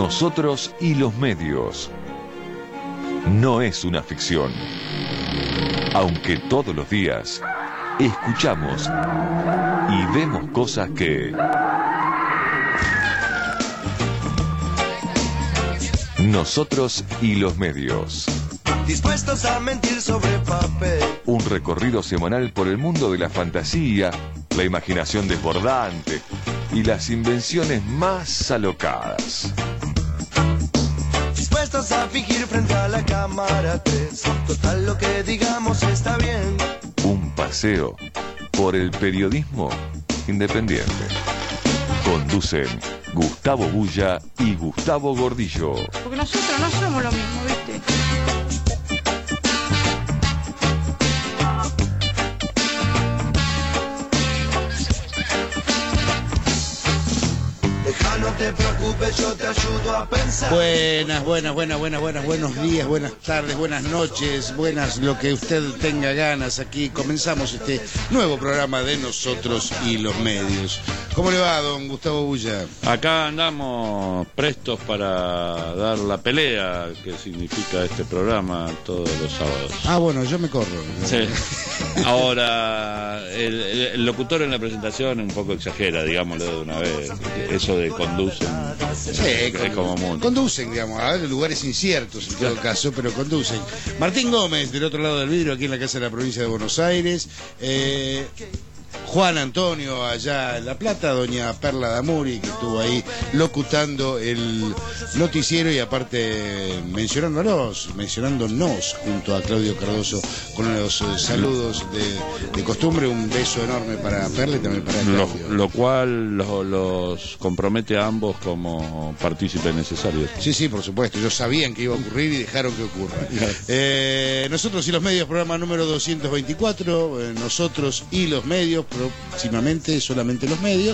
Nosotros y los medios. No es una ficción. Aunque todos los días escuchamos y vemos cosas que... Nosotros y los medios. Dispuestos a mentir sobre papel. Un recorrido semanal por el mundo de la fantasía, la imaginación desbordante y las invenciones más alocadas. Dispuestos a fingir frente a la cámara 3. Total, lo que digamos está bien. Un paseo por el periodismo independiente. Conducen Gustavo Bulla y Gustavo Gordillo. Porque nosotros no somos lo mismo, ¿viste? No te preocupes, yo te ayudo a pensar. Buenos días, buenas tardes, buenas noches, buenas lo que usted tenga ganas. Aquí comenzamos este nuevo programa de Nosotros y los Medios. ¿Cómo le va, don Gustavo Bulla? Acá andamos prestos para dar la pelea que significa este programa todos los sábados. Ah, bueno, yo me corro. Sí. Ahora, el locutor en la presentación un poco exagera, digámoslo de una vez. Eso de conducen. Sí, es como mucho. Conducen, digamos, a lugares inciertos en todo caso, pero conducen. Martín Gómez, del otro lado del vidrio, aquí en la Casa de la Provincia de Buenos Aires. Juan Antonio allá en La Plata, doña Perla Damuri, que estuvo ahí locutando el noticiero y aparte mencionándonos junto a Claudio Cardoso con los saludos de costumbre. Un beso enorme para Perla y también para Claudio. Lo cual los compromete a ambos como partícipes necesarios. Sí, por supuesto, ellos sabían que iba a ocurrir y dejaron que ocurra. Nosotros y los medios, programa número 224, Nosotros y los medios, próximamente solamente los medios.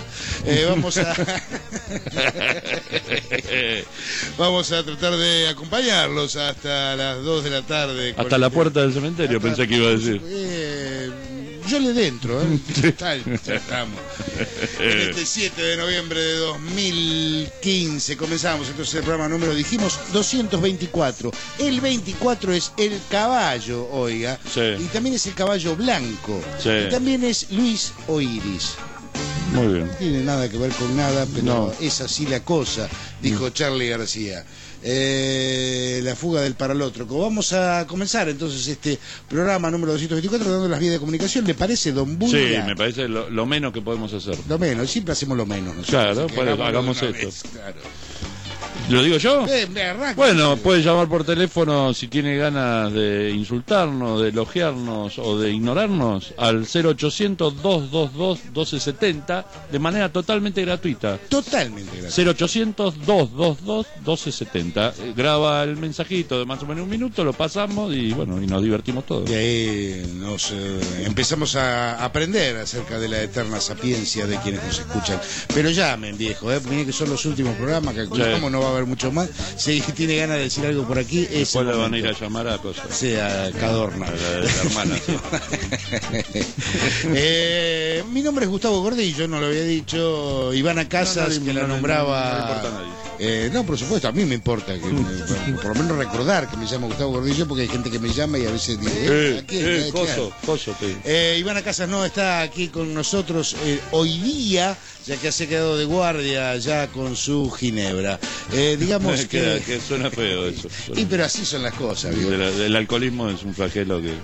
Vamos a tratar de acompañarlos hasta las 2 de la tarde. Hasta la puerta del cementerio, pensé que iba a decir. Yo le dentro, ya estamos. En este 7 de noviembre de 2015 comenzamos entonces el programa número, dijimos, 224. El 24 es el caballo, oiga. Sí. Y también es el caballo blanco. Sí. Y también es Luis Oiris. Muy bien. No tiene nada que ver con nada, pero no. Es así la cosa, dijo Charly García. La fuga del paralótroco. Vamos a comenzar entonces este programa número 224 dando las vías de comunicación. ¿Le parece, don Bulla? Sí, me parece lo menos que podemos hacer. Lo menos, siempre hacemos lo menos nosotros. Claro, pues hagamos esto. Vez, claro. ¿Lo digo yo? Bueno, sí. puede llamar por teléfono si tiene ganas de insultarnos, de elogiarnos o de ignorarnos al 0800-222-1270 de manera totalmente gratuita. Totalmente gratuita. 0800-222-1270. Graba el mensajito de más o menos un minuto, lo pasamos y bueno, y nos divertimos todos. Y ahí nos empezamos a aprender acerca de la eterna sapiencia de quienes nos escuchan. Pero llamen, viejo, miren que son los últimos programas, calculamos, no va a haber mucho más. Si tiene ganas de decir algo por aquí, después le van a ir a llamar a cosas. Sí, a Cadorna. La hermana, sí. Mi nombre es Gustavo Gordillo, no lo había dicho. Ivana Casas, que la nombraba. No importa a nadie. No, por supuesto, a mí me importa que por lo menos recordar que me llamo Gustavo Gordillo, porque hay gente que me llama y a veces digo, Coso, Ivana Casas no está aquí con nosotros hoy día, ya que se ha quedado de guardia ya con su ginebra. Digamos que suena feo eso. Pero así son las cosas, ¿viu? El alcoholismo es un flagelo que...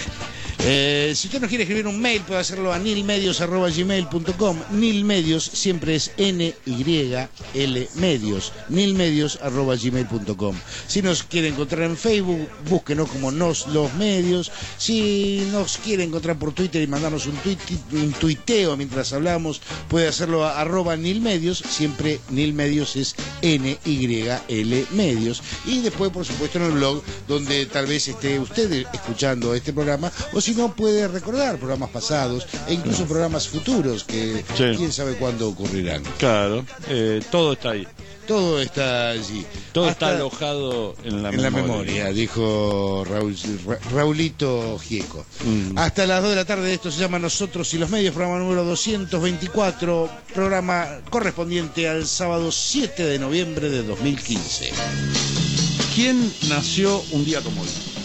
Si usted nos quiere escribir un mail, puede hacerlo a nilmedios@gmail.com. Nilmedios siempre es N-Y-L medios. Nilmedios@gmail.com. Si nos quiere encontrar en Facebook, búsquenos como Los Medios. Si nos quiere encontrar por Twitter y mandarnos un tuiteo mientras hablamos, puede hacerlo a @nilmedios. Siempre Nilmedios es N-Y-L medios. Y después, por supuesto, en el blog, donde tal vez esté usted escuchando este programa, o si no, puede recordar programas pasados e incluso programas futuros que quién sabe cuándo ocurrirán. Claro, todo está ahí. todo está allí. Todo está alojado en la memoria, dijo Raulito Gieco. Hasta las 2 de la tarde, esto se llama Nosotros y los Medios, programa número 224, programa correspondiente al sábado 7 de noviembre de 2015. ¿Quién nació un día como hoy?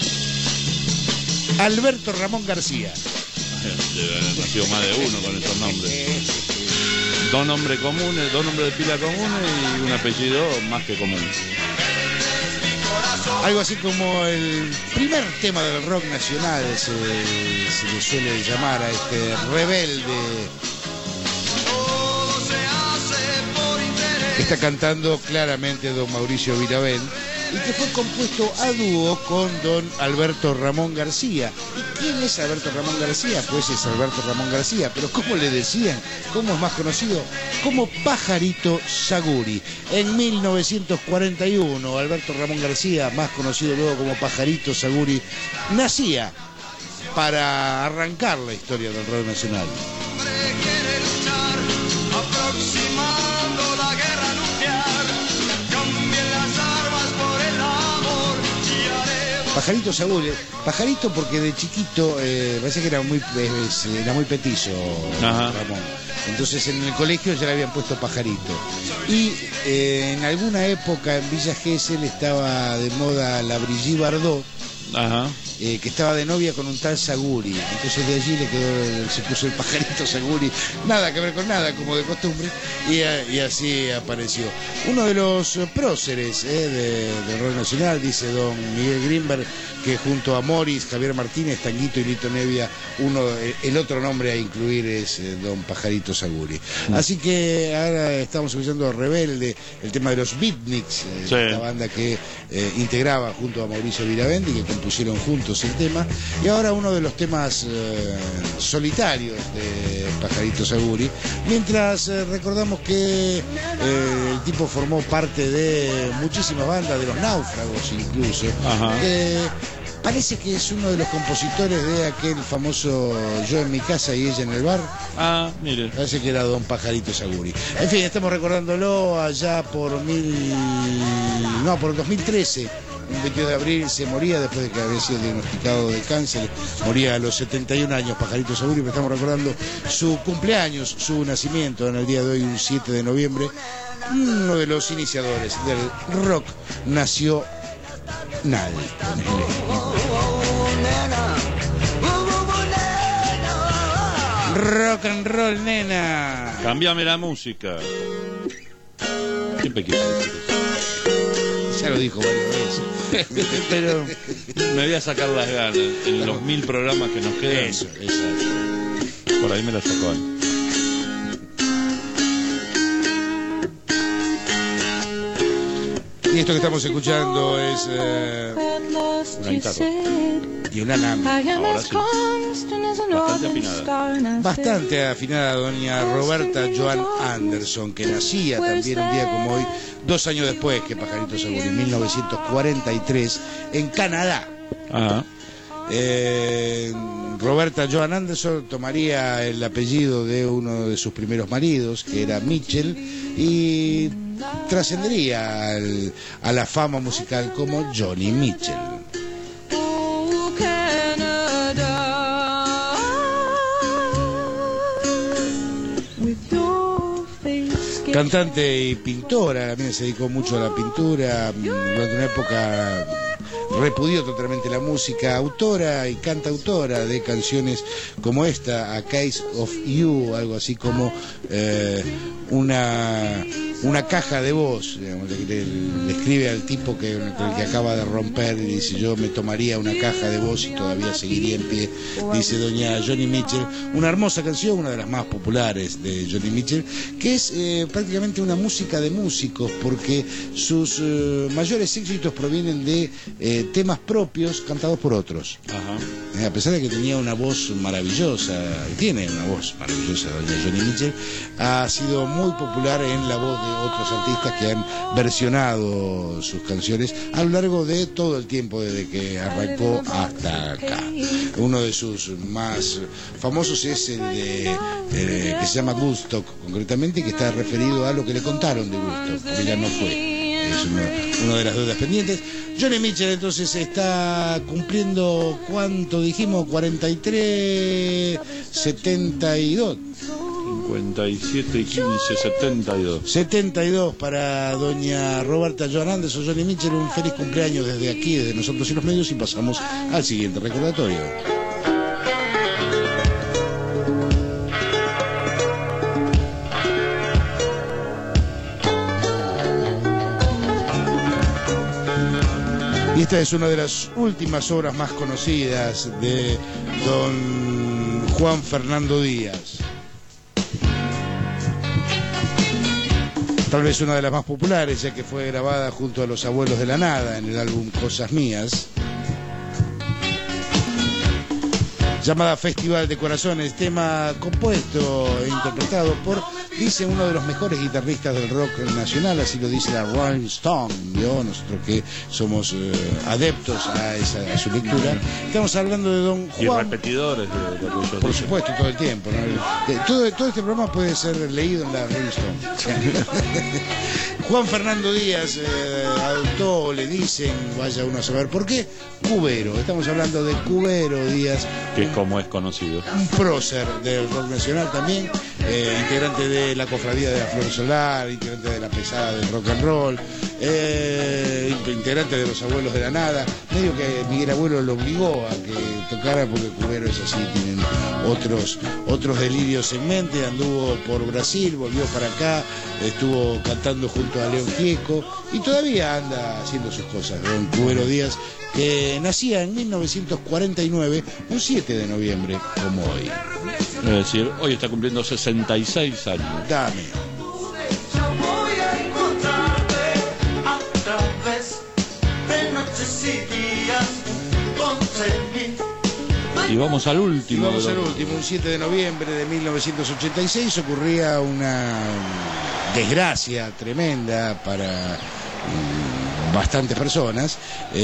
Alberto Ramón García. Debe haber nacido más de uno con esos nombres. Dos nombres comunes, dos nombres de pila comunes y un apellido más que común. Algo así como el primer tema del rock nacional se le suele llamar a este rebelde que está cantando claramente don Mauricio Viravent y que fue compuesto a dúo con don Alberto Ramón García. ¿Y quién es Alberto Ramón García? Pues es Alberto Ramón García, pero ¿cómo le decían? ¿Cómo es más conocido? Como Pajarito Saguri. En 1941, Alberto Ramón García, más conocido luego como Pajarito Saguri, nacía para arrancar la historia del rock nacional. Pajarito Saguri, Pajarito porque de chiquito parece que era muy petizo. Ajá. Ramón. Entonces en el colegio ya le habían puesto Pajarito. Y en alguna época en Villa Gesell estaba de moda la Brigitte Bardot. Ajá. Que estaba de novia con un tal Saguri, entonces de allí se puso el Pajarito Saguri, nada que ver con nada, como de costumbre, y así apareció. Uno de los próceres del rock nacional, dice don Miguel Grimberg, que junto a Morris, Javier Martínez, Tanguito y Lito Nevia, el otro nombre a incluir es don Pajarito Saguri. Así que ahora estamos escuchando Rebelde, el tema de los Beatniks, la banda que integraba junto a Mauricio Viravent y que compusieron juntos el tema, y ahora uno de los temas solitarios de Pajarito Saguri, mientras recordamos que el tipo formó parte de muchísimas bandas, de los Náufragos incluso. Parece que es uno de los compositores de aquel famoso Yo en mi casa y ella en el bar. Ah, mire. Parece que era don Pajarito Saguri. En fin, estamos recordándolo allá por 2013. Un 22 de abril se moría después de que había sido diagnosticado de cáncer. Moría a los 71 años Pajarito Saguri, pero estamos recordando su cumpleaños, su nacimiento en el día de hoy, un 7 de noviembre. Uno de los iniciadores del rock nacional. Rock and roll, nena. Cámbiame la música. Siempre quiero decir eso. Ya lo dijo varias veces. Pero me voy a sacar las ganas en los 1000 programas que nos quedan. Eso, exacto. Por ahí me la sacó ahí. Y esto que estamos escuchando es una guitarra y una nana. Ahora sí. Bastante afinada. Bastante afinada doña Roberta Joan Anderson, que nacía también un día como hoy, 2 años después que Pajarito Saguri, en 1943, en Canadá. Ajá. Roberta Joan Anderson tomaría el apellido de uno de sus primeros maridos, que era Mitchell, y trascendería a la fama musical como Johnny Mitchell. Cantante y pintora, también se dedicó mucho a la pintura, durante una época repudió totalmente la música, autora y cantautora de canciones como esta, A Case of You, algo así como una caja de voz, digamos, le escribe al tipo con el que acaba de romper y dice: yo me tomaría una caja de voz y todavía seguiría en pie, dice doña Johnny Mitchell. Una hermosa canción, una de las más populares de Johnny Mitchell, que es prácticamente una música de músicos, porque sus mayores éxitos provienen de temas propios cantados por otros. Ajá. A pesar de que tenía una voz maravillosa, tiene una voz maravillosa doña Johnny Mitchell, ha sido muy popular en la voz de otros artistas que han versionado sus canciones a lo largo de todo el tiempo desde que arrancó hasta acá. Uno de sus más famosos es el de que se llama Woodstock, concretamente, que está referido a lo que le contaron de Woodstock, porque ya no fue. Es una de las deudas pendientes. Johnny Mitchell entonces está cumpliendo, ¿cuánto dijimos? 43, 72. 57 y 15, 72. 72 para doña Roberta Joan Anderson. Johnny Mitchell, un feliz cumpleaños desde aquí, desde nosotros y los medios, y pasamos al siguiente recordatorio. Y esta es una de las últimas obras más conocidas de don Juan Fernando Díaz. Tal vez una de las más populares, ya que fue grabada junto a Los Abuelos de la Nada en el álbum Cosas Mías. Llamada Festival de Corazones, tema compuesto e interpretado por, dice, uno de los mejores guitarristas del rock nacional, así lo dice la Rolling Stone, ¿vio? Nosotros que somos adeptos a su lectura. Estamos hablando de don Juan... Y repetidores de lo que yo Por dije. supuesto, todo el tiempo, ¿no? Todo este programa puede ser leído en la Rolling Stone. Juan Fernando Díaz adoptó, le dicen, vaya uno a saber por qué, Cubero. Estamos hablando de Cubero Díaz, Que es como es conocido. un prócer del rock nacional también, integrante de la Cofradía de la Flor Solar, integrante de la Pesada del Rock and Roll, integrante de Los Abuelos de la Nada. Medio que Miguel Abuelo lo obligó a que tocara, porque Cubero es así, tienen otros delirios en mente. Anduvo por Brasil, volvió para acá, estuvo cantando junto a León Gieco y todavía anda haciendo sus cosas. Don Cubero Díaz, que nacía en 1949, un 7 de noviembre, como hoy. Es decir, hoy está cumpliendo 66 años. Dame. Yo voy a encontrarte a través de noches y días entre mí. Y vamos al Y último. vamos al último, un 7 de noviembre de 1986 ocurría una desgracia tremenda para bastantes personas,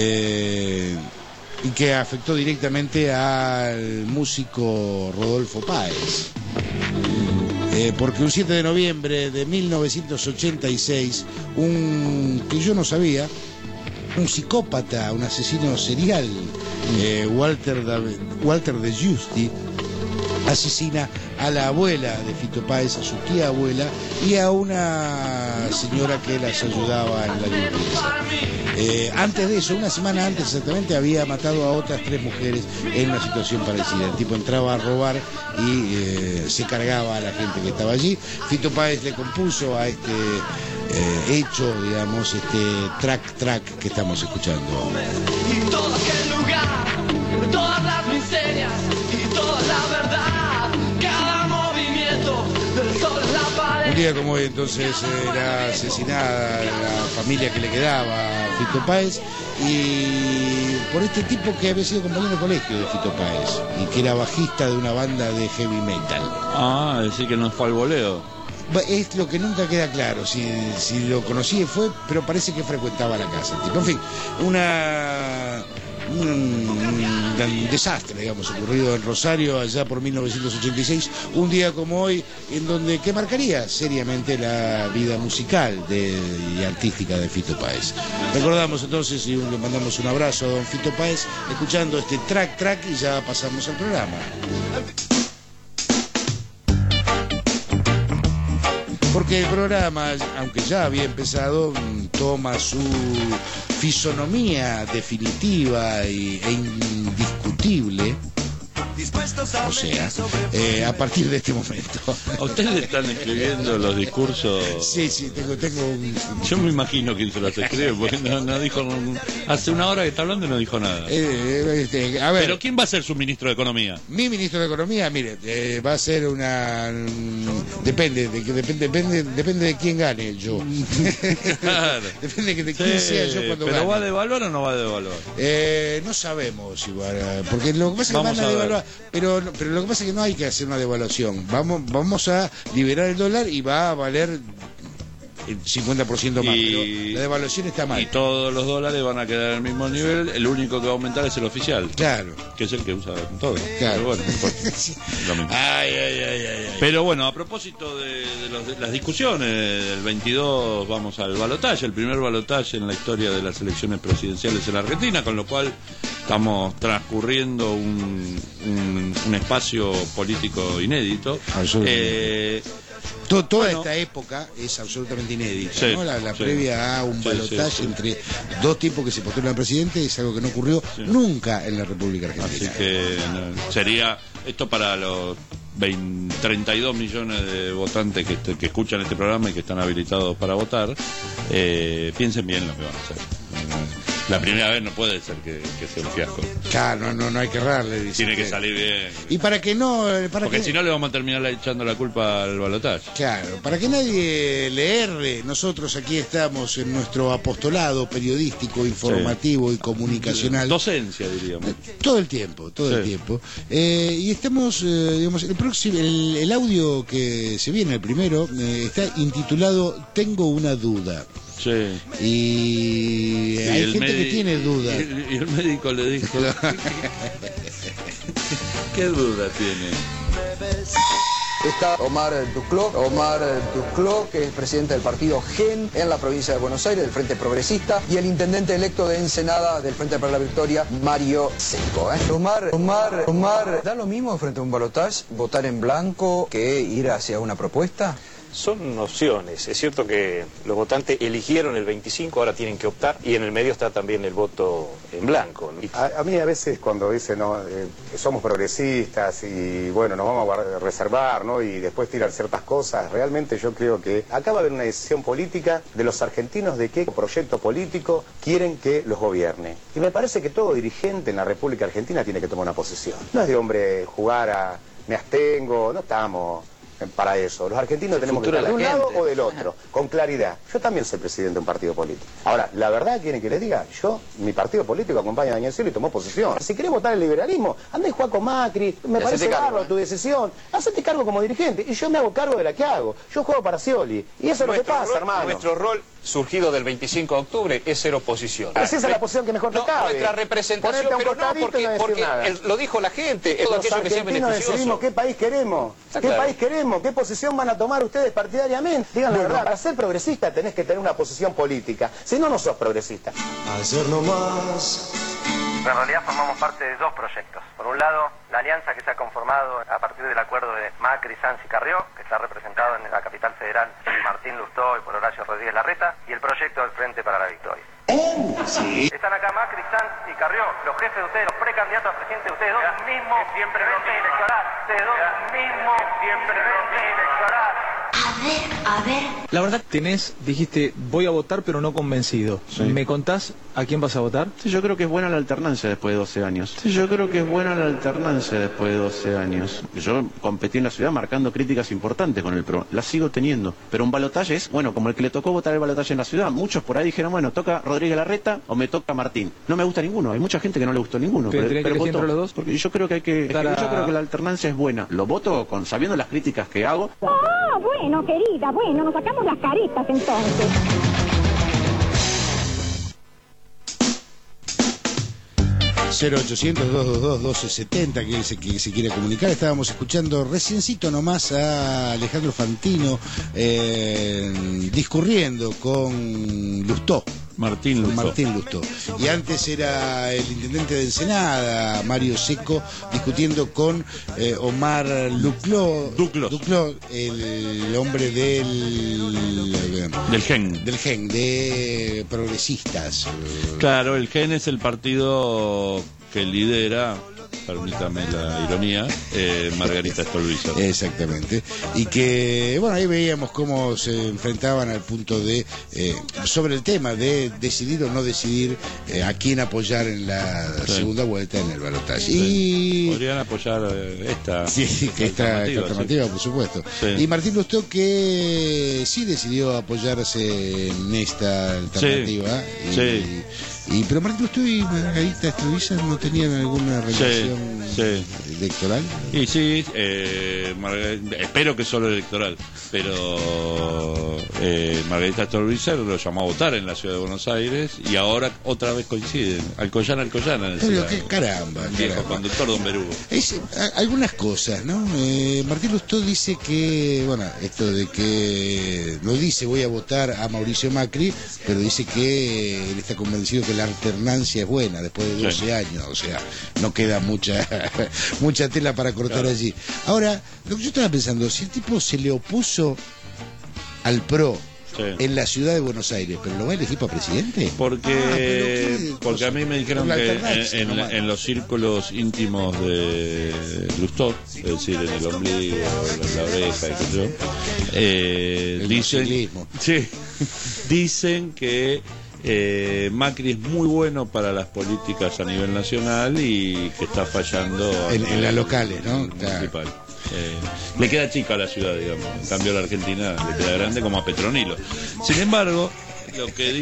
y que afectó directamente al músico Rodolfo Páez. Porque un 7 de noviembre de 1986, que yo no sabía, un psicópata, un asesino serial, Walter de Giusti, asesina a la abuela de Fito Páez, a su tía abuela, y a una señora que las ayudaba en la limpieza. Antes de eso, una semana antes exactamente, había matado a otras 3 mujeres en una situación parecida. El tipo entraba a robar y se cargaba a la gente que estaba allí. Fito Páez le compuso a este hecho, digamos, este track que estamos escuchando. Y todo aquel lugar, todas las miserias y toda la verdad, cada movimiento del sol en la pared. Un día como hoy entonces era asesinada la familia que le quedaba a Fito Páez, y por este tipo que había sido compañero de colegio de Fito Páez y que era bajista de una banda de heavy metal. Ah, es decir que no fue al voleo. Es lo que nunca queda claro, si lo conocí fue, pero parece que frecuentaba la casa el tipo. En fin, un desastre, digamos, ocurrido en Rosario allá por 1986, un día como hoy, en donde que marcaría seriamente la vida musical y artística de Fito Páez. Recordamos entonces y le mandamos un abrazo a don Fito Páez, escuchando este track y ya pasamos al programa. Porque el programa, aunque ya había empezado, toma su fisonomía definitiva e indiscutible, o sea, a partir de este momento. ¿A ustedes le están escribiendo los discursos? Sí, tengo un... Yo me imagino quién se los escribe, porque no dijo... Hace una hora que está hablando y no dijo nada. a ver, ¿Pero quién va a ser su ministro de Economía? mi ministro de Economía, mire, va a ser una... Depende de quién gane yo. Claro. Depende de quién sea yo cuando ¿Pero gane. va a devaluar o no va a devaluar? No sabemos si porque lo que pasa es que Vamos van a a ver. devaluar, pero lo que pasa es que no hay que hacer una devaluación. Vamos a liberar el dólar y va a valer 50% más, Y- pero la devaluación está mal. Y todos los dólares van a quedar al mismo nivel, el único que va a aumentar es el oficial, Claro. que es el que usa todo. Claro. Pero bueno, no importa. Lo mismo. Ay. Pero bueno, a propósito de las discusiones, del 22 vamos al balotaje, el primer balotaje en la historia de las elecciones presidenciales en la Argentina, con lo cual estamos transcurriendo un espacio político inédito. Absolutamente. Toda Bueno. esta época es absolutamente inédita, Sí, ¿no? La sí. previa a un Sí, balotaje sí. entre dos tipos que se postulan a presidente es algo que no ocurrió nunca en la República Así Argentina. que sería esto para los 32 millones de votantes que escuchan este programa y que están habilitados para votar. Piensen bien lo que van a hacer. La primera vez no puede ser que sea un fiasco. Claro, no hay que errarle. dice Tiene que usted. salir bien. Y para que no... Porque si no le vamos a terminar echando la culpa al balotaje. Claro, para que nadie le erre, nosotros aquí estamos en nuestro apostolado periodístico, informativo y comunicacional. Docencia, diríamos. Todo el tiempo. Sí. Y estamos, digamos, el audio que se viene, el primero, está intitulado Tengo una duda. Sí. Y hay el gente que tiene dudas. Y el médico le dijo... ¿Qué duda tiene? Está Omar Duclos, que es presidente del partido GEN en la provincia de Buenos Aires, del Frente Progresista, y el intendente electo de Ensenada del Frente para la Victoria, Mario Seco. Omar, ¿da lo mismo frente a un balotaje votar en blanco que ir hacia una propuesta? Son opciones. Es cierto que los votantes eligieron el 25, ahora tienen que optar, y en el medio está también el voto en blanco, ¿no? A mí a veces cuando dicen somos progresistas y bueno, nos vamos a reservar, ¿no? Y después tiran ciertas cosas, realmente yo creo que acá va a haber una decisión política de los argentinos de qué proyecto político quieren que los gobierne. Y me parece que todo dirigente en la República Argentina tiene que tomar una posición. No es de hombre jugar a me abstengo, no estamos para eso. Los argentinos tenemos que estar de un lado o del otro, con claridad. Yo también soy presidente de un partido político. Ahora, la verdad, ¿quieren que les diga? Mi partido político acompaña a Daniel Scioli y tomó posición. Si querés votar el liberalismo, anda y juega con Macri, me parece bárbaro tu decisión. Hacete cargo como dirigente y yo me hago cargo de la que hago. Yo juego para Scioli y eso es lo que pasa, hermano. Nuestro rol surgido del 25 de octubre es ser oposición. Esa es la posición que mejor te cabe. Nuestra representación, Ponerte a un pero no, costadito y no decir porque nada. lo dijo la gente, todo Los aquello que sea argentinos beneficioso. decidimos qué país queremos, país queremos, qué posición van a tomar ustedes partidariamente. Digan la verdad, para ser progresista tenés que tener una posición política, si no, no sos progresista. Hacer nomás. En realidad formamos parte de dos proyectos. Por un lado, la alianza que se ha conformado a partir del acuerdo de Macri, Sanz y Carrió, que está representado en la capital federal por Martín Lustó y por Horacio Rodríguez Larreta, y el proyecto del Frente para la Victoria. Sí. Están acá Macri, Sanz y Carrió, los jefes de ustedes, los precandidatos a presidente de ustedes dos, mismo siempre electoral. Ustedes dos, mismo siempre electoral. A ver. La verdad, dijiste, voy a votar pero no convencido. Sí. ¿Me contás a quién vas a votar? Sí, yo creo que es buena la alternancia después de 12 años. Yo competí en la ciudad marcando críticas importantes con el PRO. Las sigo teniendo. Pero un balotaje es, bueno, como el que le tocó votar el balotaje en la ciudad. Muchos por ahí dijeron, bueno, toca Rodríguez Larreta o me toca Martín. No me gusta ninguno. Hay mucha gente que no le gustó ninguno. ¿Pero tenés que elegir votó. entre los dos? Porque yo creo que yo creo que la alternancia es buena. Lo voto sabiendo las críticas que hago. Ah, bueno, querida, bueno, nos sacamos las caretas entonces. ...0800-222-1270... que se quiere comunicar. Estábamos escuchando reciencito nomás a Alejandro Fantino discurriendo con Lustó. Martín Lustó. Y antes era el intendente de Ensenada, Mario Seco, discutiendo con Omar Duclos, el hombre del GEN, de progresistas. Claro, el GEN es el partido que lidera, permítame la ironía, Margarita Stolbizer. Exactamente. Y que, bueno, ahí veíamos cómo se enfrentaban al punto de, sobre el tema de decidir o no decidir a quién apoyar en la segunda vuelta en el balotaje. Sí. Podrían apoyar esta alternativa, por supuesto. Sí. Y Martín Lustó, que sí decidió apoyarse en esta alternativa. Pero Martín Lustó y Margarita Stolbizer no tenían alguna relación electoral. Y sí, espero que solo electoral, pero Margarita Stolbizer lo llamó a votar en la ciudad de Buenos Aires y ahora otra vez coinciden. Alcoyana. Pero qué caramba. El viejo conductor Don Berugo. Algunas cosas, ¿no? Martín Lustó dice que, bueno, esto de que no dice voy a votar a Mauricio Macri, pero dice que él está convencido que la alternancia es buena después de 12 años, o sea, no queda mucha tela para cortar allí. Ahora, lo que yo estaba pensando, si el tipo se le opuso al PRO en la ciudad de Buenos Aires, ¿pero lo va a elegir para presidente? Porque a mí me dijeron que en los círculos íntimos de Lustó, es decir, en el ombligo, en la oreja, dicen que Macri es muy bueno para las políticas a nivel nacional y que está fallando en las locales, ¿no? Municipal. Le queda chica a la ciudad, digamos. En cambio, a la Argentina le queda grande como a Petronilo. Sin embargo, lo que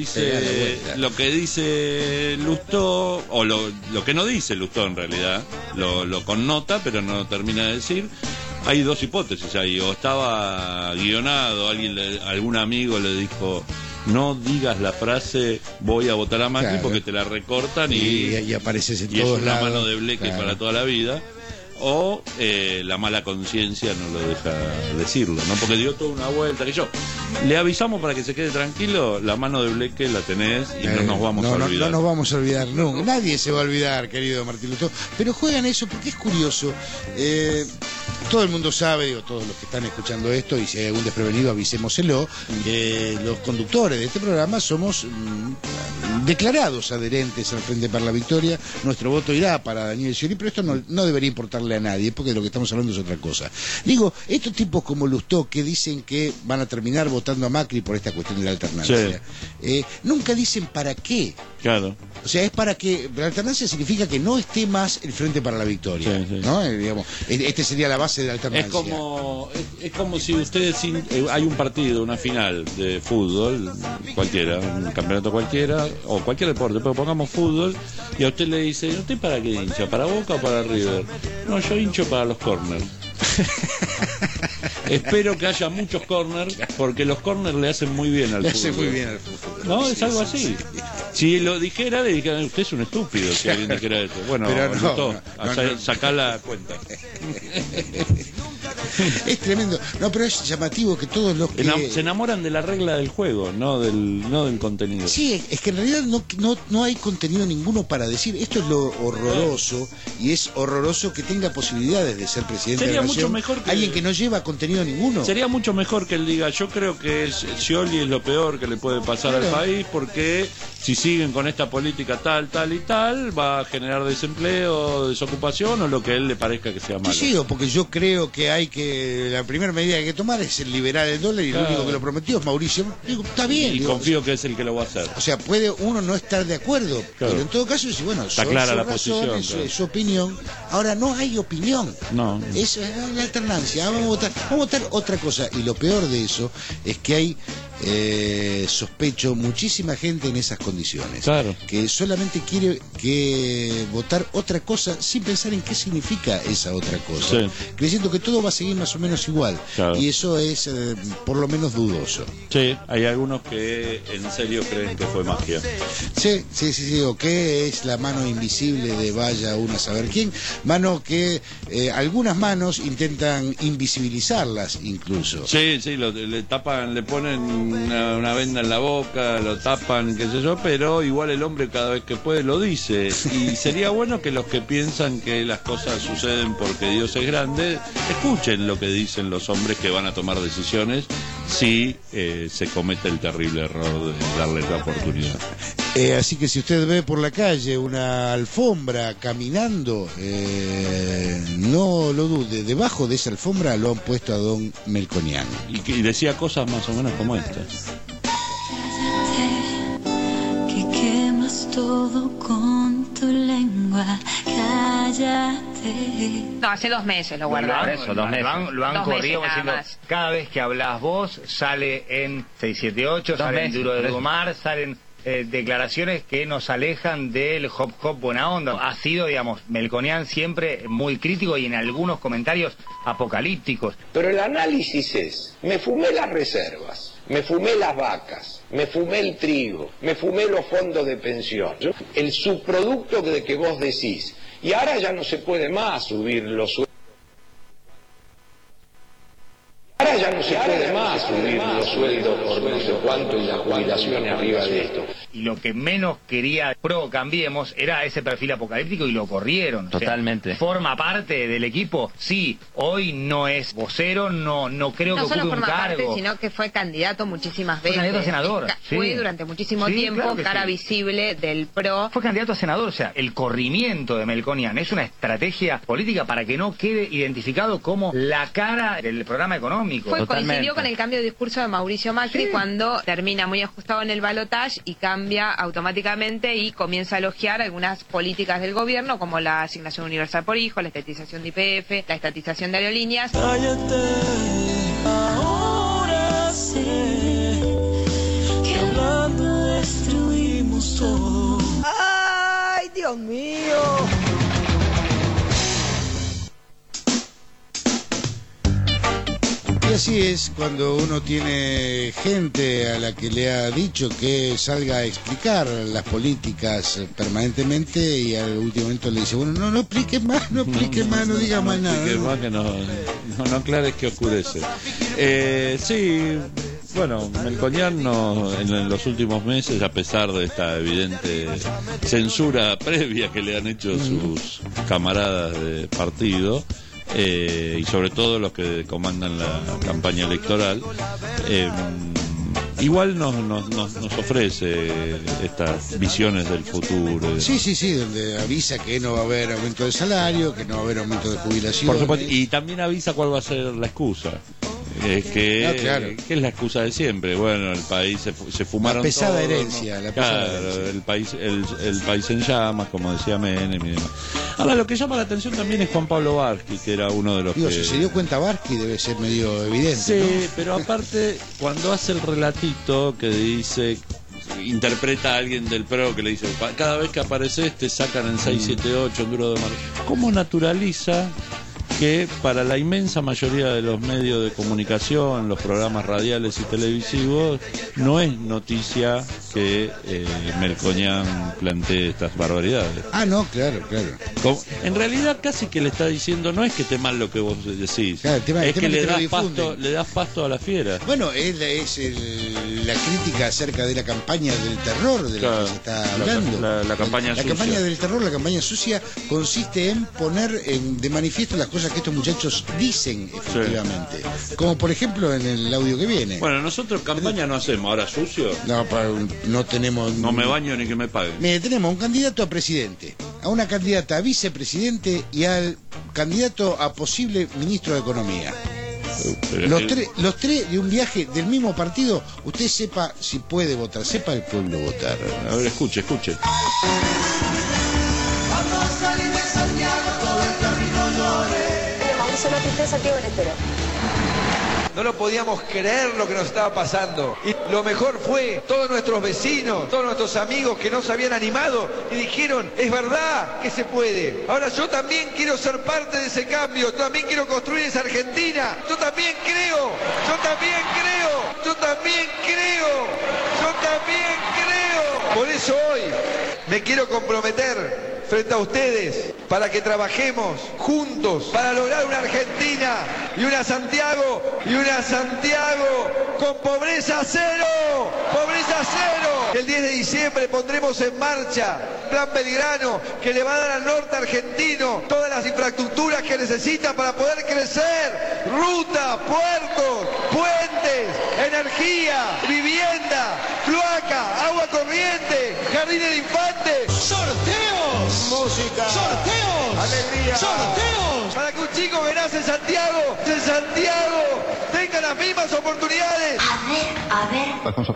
dice Lustó, o lo que no dice Lustó en realidad, lo connota, pero no lo termina de decir. Hay dos hipótesis ahí. O estaba guionado, algún amigo le dijo: no digas la frase voy a votar a Macri, porque te la recortan y apareces en y todos es una lados. mano de bleque para toda la vida. O la mala conciencia no lo deja decirlo, ¿no? Porque dio toda una vuelta que le avisamos para que se quede tranquilo, la mano de bleque la tenés y no nos vamos a olvidar. No nos vamos a olvidar nunca. Nadie se va a olvidar, querido Martín Lustó. Pero juegan eso porque es curioso. Todo el mundo sabe, todos los que están escuchando esto, y si hay algún desprevenido avisémoselo, que los conductores de este programa somos declarados adherentes al Frente para la Victoria. Nuestro voto irá para Daniel Scioli, pero esto no debería importarle a nadie, porque de lo que estamos hablando es otra cosa. Digo, estos tipos como Lustó, que dicen que van a terminar votando a Macri por esta cuestión de la alternancia, nunca dicen para qué. Claro. O sea, es para que la alternancia significa que no esté más el Frente para la Victoria, ¿no? Digamos, este sería la base de la alternancia. Es como si ustedes hay un partido, una final de fútbol, cualquiera, un campeonato cualquiera, o cualquier deporte, pero pongamos fútbol, y a usted le dice: ¿usted para qué hincha? ¿Para Boca o para River? No, yo hincho para los corners. Espero que haya muchos corners, porque los corners le hacen muy bien al fútbol. No, es algo así. Si lo dijera, le dijeran: usted es un estúpido si alguien dijera eso. Bueno, sacá la cuenta. Es tremendo. No, pero es llamativo que todos los que... Se enamoran de la regla del juego, no del contenido. Sí, es que en realidad no hay contenido ninguno para decir. Esto es lo horroroso, y es horroroso que tenga posibilidades de ser presidente de la nación. Sería mucho mejor que alguien que no lleva contenido ninguno. Sería mucho mejor que él diga: yo creo que Scioli es lo peor que le puede pasar al país, porque si siguen con esta política tal y tal, va a generar desempleo, desocupación, o lo que a él le parezca que sea malo. Sí, o porque yo creo que la primera medida que hay que tomar es liberar el dólar, y lo único que lo prometió es Mauricio. Digo, está bien. Y confío que es el que lo va a hacer. O sea, puede uno no estar de acuerdo, pero en todo caso dice: bueno, está clara la posición, es su opinión. Ahora, no hay opinión. No. Es la alternancia. Vamos a votar otra cosa. Y lo peor de eso es que hay, sospecho, muchísima gente en esas condiciones. Claro. Que solamente quiere votar otra cosa sin pensar en qué significa esa otra cosa. Creyendo que todo va a seguir más o menos igual. Claro. Y eso es por lo menos dudoso. Sí, hay algunos que en serio creen que fue magia. Sí, o que es la mano invisible de vaya uno a saber quién. Mano que algunas manos intentan invisibilizarlas incluso. Sí, le tapan, le ponen una venda en la boca, lo tapan, qué sé yo, pero igual el hombre cada vez que puede lo dice. Y sería bueno que los que piensan que las cosas suceden porque Dios es grande, escuchen lo que dicen los hombres que van a tomar decisiones si se comete el terrible error de darles la oportunidad. Así que si usted ve por la calle una alfombra caminando, no lo dude, debajo de esa alfombra lo han puesto a don Melconian. Y decía cosas más o menos como esta. Que quemas todo con tu lengua, cállate. No, hace 2 meses lo guardaron. Eso, 2 meses. Lo han corrido diciendo: cada vez que hablas vos, sale en 678, sale en Duro de Gomar, salen declaraciones que nos alejan del hop buena onda. Ha sido, digamos, Melconian siempre muy crítico y en algunos comentarios apocalípticos. Pero el análisis es: me fumé las reservas, me fumé las vacas, me fumé el trigo, me fumé los fondos de pensión, el subproducto de que vos decís, y ahora ya no se puede más subir los sueldos. Ahora ya no se puede más subir los sueldos por no sé cuánto y la jubilación arriba de esto. Y lo que menos quería Pro Cambiemos era ese perfil apocalíptico y lo corrieron. Totalmente. O sea, forma parte del equipo, sí, hoy no es vocero, no creo que ocupe un cargo. No solo forma parte, sino que fue candidato muchísimas veces. Fue candidato a senador. Fue durante muchísimo tiempo claro cara visible del Pro. Fue candidato a senador, o sea, el corrimiento de Melconian es una estrategia política para que no quede identificado como la cara del programa económico. Coincidió con el cambio de discurso de Mauricio Macri cuando termina muy ajustado en el balotaje y cambia automáticamente y comienza a elogiar algunas políticas del gobierno como la asignación universal por hijo, la estatización de IPF, la estatización de aerolíneas. Ahora sé que hablando destruimos todo. ¡Ay, Dios mío! Y así es cuando uno tiene gente a la que le ha dicho que salga a explicar las políticas permanentemente y al último momento le dice, bueno, no explique más, no diga más nada. Explique más que no aclares que oscurece. Sí, bueno, Melconian en los últimos meses, a pesar de esta evidente censura previa que le han hecho sus camaradas de partido, y sobre todo los que comandan la campaña electoral, igual nos ofrece estas visiones del futuro. Sí, donde avisa que no va a haber aumento de salario, que no va a haber aumento de jubilación. Por supuesto, y también avisa cuál va a ser la excusa. Que es la excusa de siempre. Bueno, el país se fumaron la pesada todo, herencia, ¿no? La pesada herencia. El país en llamas, como decía Menem y demás. Ahora, lo que llama la atención también es Juan Pablo Barsky, que era uno de los que... Si se dio cuenta Barsky debe ser medio evidente, sí, ¿no? Pero aparte, cuando hace el relatito que dice... interpreta a alguien del PRO que le dice, cada vez que apareces te sacan en 678 en Duro de Matar. ¿Cómo naturaliza que para la inmensa mayoría de los medios de comunicación, los programas radiales y televisivos, no es noticia que Melconian plantee estas barbaridades? Ah, no, claro. En realidad casi que le está diciendo, no es que esté mal lo que vos decís, es que le das pasto a la fiera. Bueno, es la crítica acerca de la campaña del terror de la que se está hablando. La campaña sucia. La campaña del terror, la campaña sucia, consiste en poner de manifiesto las cosas que estos muchachos dicen efectivamente. Sí. Como por ejemplo en el audio que viene. Bueno, nosotros campaña no hacemos, ahora sucio. No tenemos... No me baño ni que me paguen. Mire, tenemos un candidato a presidente, a una candidata a vicepresidente y al candidato a posible ministro de Economía. Los tres de un viaje del mismo partido. Usted sepa si puede votar, sepa el pueblo votar. A ver, escuche. Cuando salí de Santiago todo el camino lloré. Mauricio Macri está en Santiago del Estero. No lo podíamos creer lo que nos estaba pasando. Y lo mejor fue todos nuestros vecinos, todos nuestros amigos que nos habían animado y dijeron, es verdad que se puede. Ahora yo también quiero ser parte de ese cambio, yo también quiero construir esa Argentina. Yo también creo. Por eso hoy me quiero comprometer frente a ustedes para que trabajemos juntos para lograr una Argentina y una Santiago con pobreza cero. El 10 de diciembre pondremos en marcha Plan Belgrano, que le va a dar al norte argentino todas las infraestructuras que necesita para poder crecer: ruta, puertos, puentes, energía, vivienda, cloaca, agua corriente, jardín del infante. ¡Sorteos! Música. ¡Sorteos! ¡Alegría! ¡Sorteos! Para que un chico que nace en Santiago tenga las mismas oportunidades. A ver. Alfonso